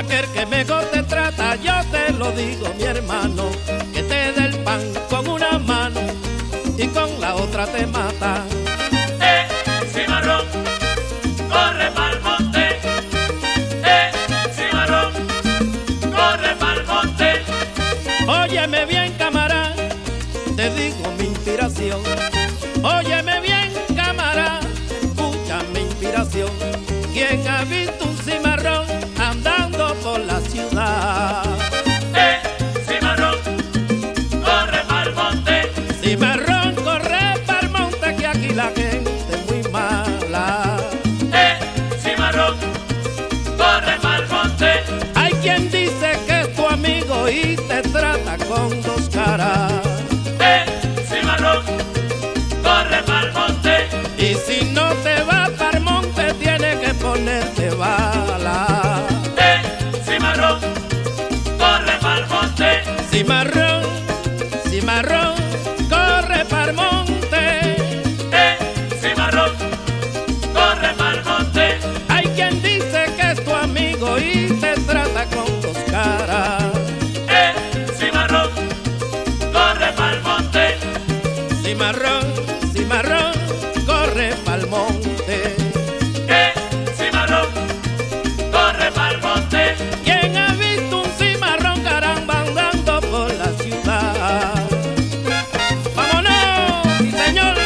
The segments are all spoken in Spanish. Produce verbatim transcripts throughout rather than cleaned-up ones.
aquel que mejor te trata, yo te lo digo, mi hermano, que te dé el pan con una mano y con la otra te mata. Eh, cimarrón, corre pa'l monte. Eh, cimarrón, corre pa'l monte. Óyeme bien, camarada, te digo mi inspiración. Óyeme bien, camarada, escucha mi inspiración. ¿Quién ha visto un cimarrón andando por la ciudad? Eh, cimarrón, corre pa'l monte. Cimarrón, corre pa'l monte, que aquí la gente es muy mala. Eh, cimarrón, corre pa'l monte. Hay quien dice que es tu amigo y te trata con dos caras. Eh, cimarrón, corre pa'l monte. Y si no te vas pa'l monte, tienes que ponerte bala. Eh, cimarrón, corre pa'l monte. Cimarrón, cimarrón, corre pa'l monte. Eh, cimarrón, corre pa'l monte. Hay quien dice que es tu amigo y te trata con dos caras. Eh, cimarrón, corre pa'l monte. Cimarrón, cimarrón, corre pa'l monte. Eh, cimarrón, corre pa'l monte. ¿Quién ha visto un cimarrón, caramba, andando por la ciudad? ¡Vámonos, sí, señor!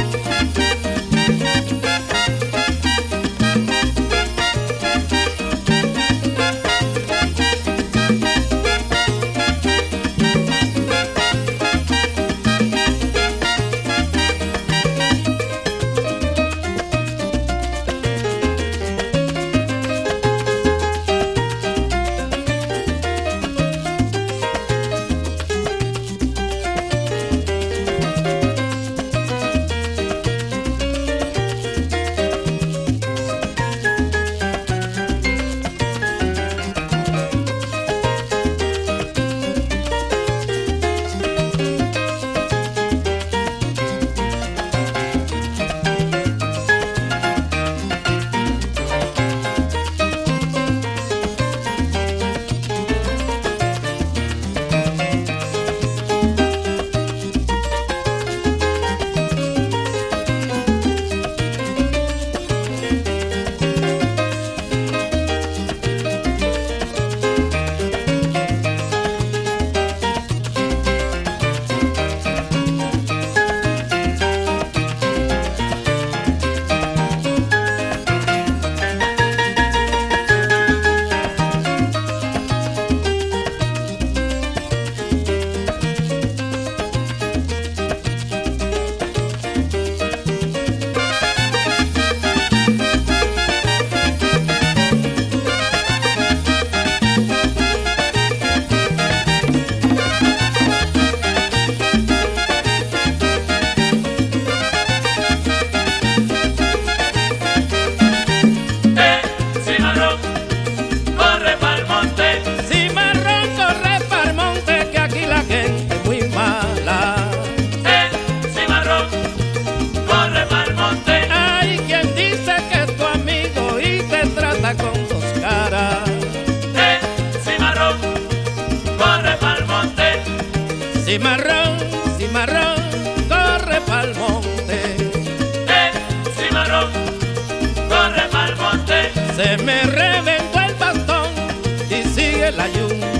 Eh, cimarrón, corre pa'l monte. Cimarrón, corre pa'l monte, que aquí la gente es muy mala. Eh, cimarrón, corre pa'l monte. Hay quien dice que es tu amigo y te trata con dos caras. Eh, cimarrón, corre pa'l monte. Cimarrón, cimarrón, corre pa'l monte. Eh, cimarrón, corre pa'l monte. Se me reventó el bastón y sigue la yunta.